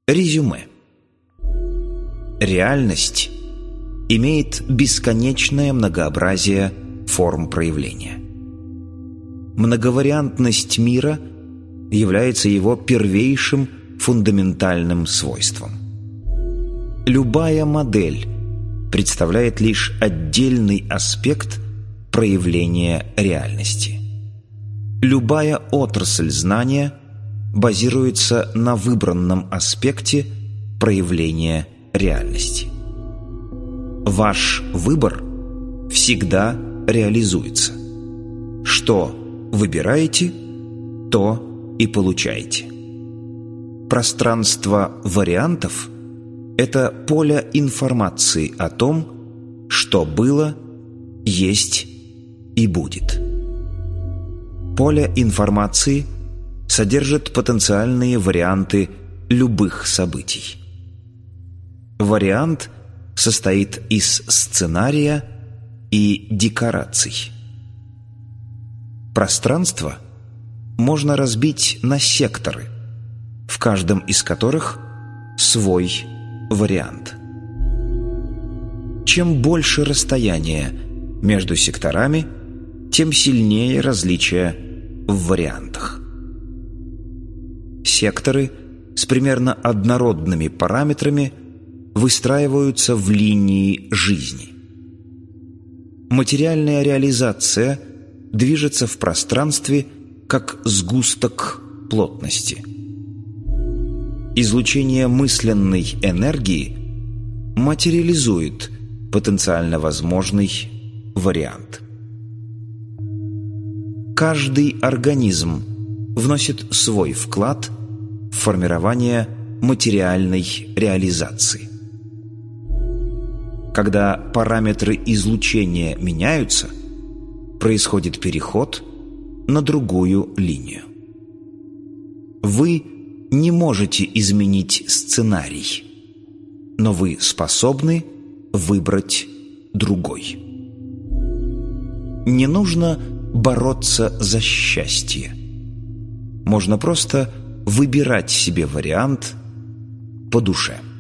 Резюме. Реальность имеет бесконечное многообразие форм проявления. Многовариантность мира является его первейшим фундаментальным свойством. Любая модель представляет лишь отдельный аспект проявления реальности. Любая отрасль знания базируется на выбранном аспекте проявления реальности. Ваш выбор всегда реализуется. Что выбираете, то и получаете. Пространство вариантов – это поле информации о том, что было, есть и будет. Поле информации содержит потенциальные варианты любых событий. Вариант состоит из сценария и декораций. Пространство можно разбить на секторы, в каждом из которых свой вариант. Чем больше расстояние между секторами, тем сильнее различия в вариантах. Секторы с примерно однородными параметрами выстраиваются в линии жизни. Материальная реализация движется в пространстве как сгусток плотности. Излучение мысленной энергии материализует потенциально возможный вариант. Каждый организм вносит свой вклад в формирование материальной реализации. Когда параметры излучения меняются, происходит переход на другую линию. Вы не можете изменить сценарий, но вы способны выбрать другой. Не нужно бороться за счастье. Можно просто выбирать себе вариант по душе.